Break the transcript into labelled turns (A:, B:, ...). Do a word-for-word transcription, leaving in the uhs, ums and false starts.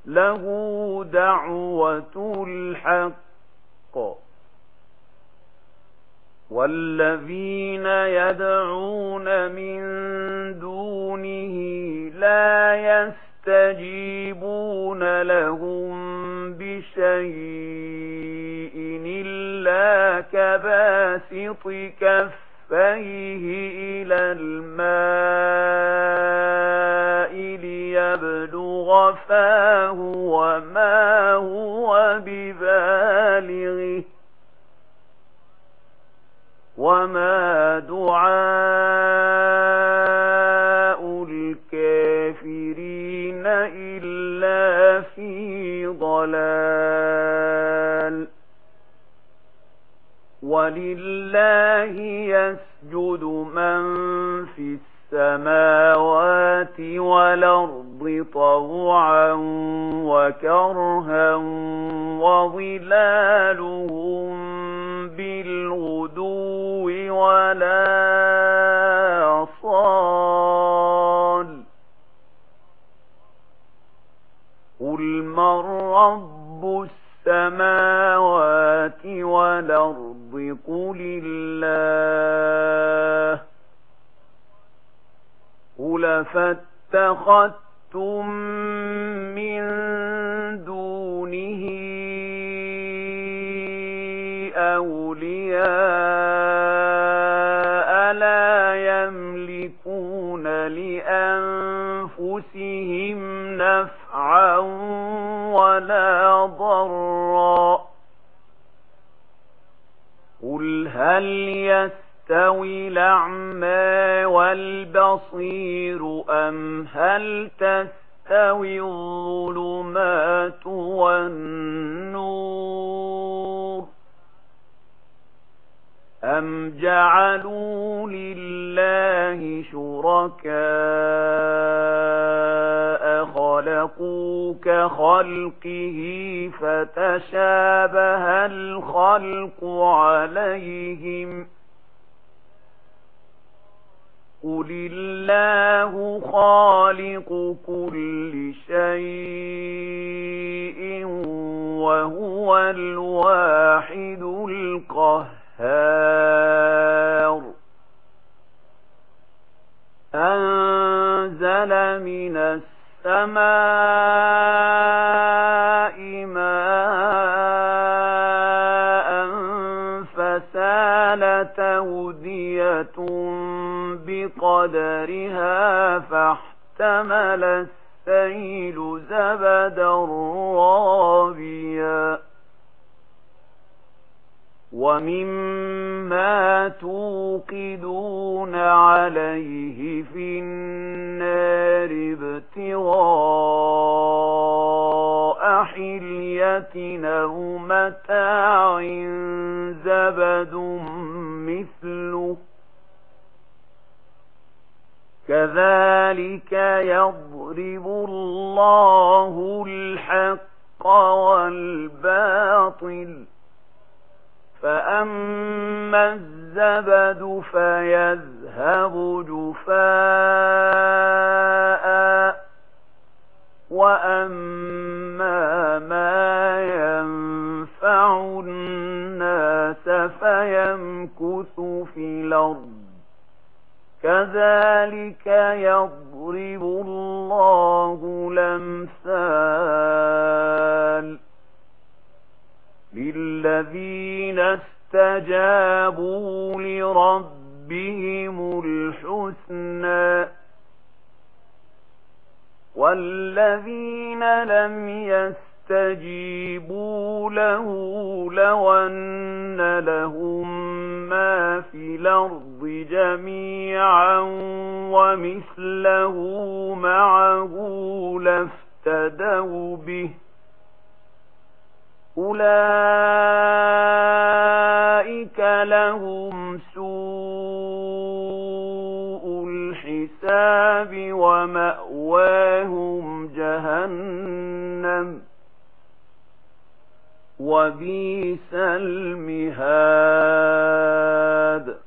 A: له دعوة الحق والذين يدعون من دونه لا يستجيبون لهم بشيء إلا كباسط كفيه إلى الماء ليبلغ فاه وما هو ببالغه وما دعاء الكافرين إلا في ضلال ولله يسجد من في السماوات والأرض طوعا وكرها وظلالهم بالغدو ولا صال قل من رب السماوات والأرض قل الله قل فاتخذتم من دونه أولياء لا يملكون لأنفسهم نفعا ولا ضرا قل هل يستوي الأعمى والبصير أم هل تستوي الظلمات والنور أم جعلوا لله شركاء خلقوا كخلقه فتشابه الخلق عليهم قل الله خالق كل شيء وهو الواحد القهار أنزل من السماء ماء فسالت أودية بقدرها فاحتمل السيل زبدا رابيا ومما توقدون عليه في النار ابتغاء حلية أو متاع زبد مثله كذلك يضرب الله الحق والباطل فأما الزبد فيذهب جفاء وأما ما ينفع الناس فيمكث في الأرض كذلك يضرب الله الأمثال للذين استجابوا لربهم الحسنى والذين لم يستجيبوا له لو أن لهم ما في الأرض جميعا ومثله معه لافتدوا به أولئك لهم سوء الحساب ومأواهم جهنم وبئس المهاد